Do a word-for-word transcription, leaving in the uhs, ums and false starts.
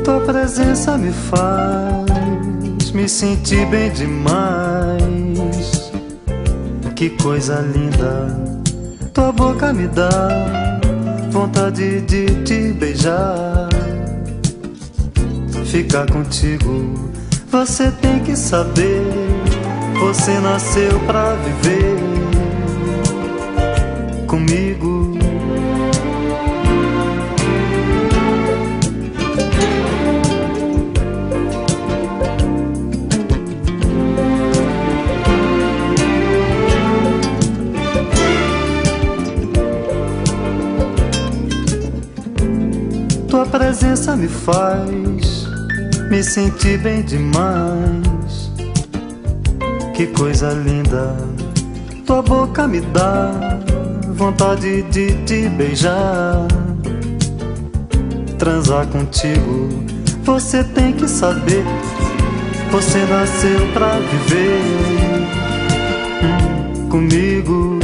Tua presença me faz me sentir bem demais. Que coisa linda, tua boca me dá vontade de te beijar. Ficar contigo, você tem que saber, você nasceu pra viver comigo. Tua presença me faz me sentir bem demais. Que coisa linda, tua boca me dá vontade de te beijar. Transar contigo, você tem que saber, você nasceu pra viver hum, comigo.